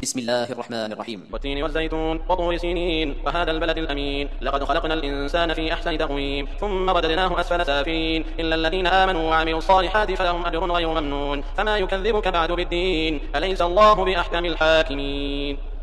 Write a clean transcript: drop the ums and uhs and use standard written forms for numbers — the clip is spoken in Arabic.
بسم الله الرحمن الرحيم. والتين والزيتون وطور سينين وهذا البلد الأمين لقد خلقنا الإنسان في أحسن تقويم ثم رددناه أسفل سافلين إلا الذين آمنوا وعملوا الصالحات فلهم أجر غير ممنون فما يكذبك بعد بالدين أليس الله بأحكم الحاكمين.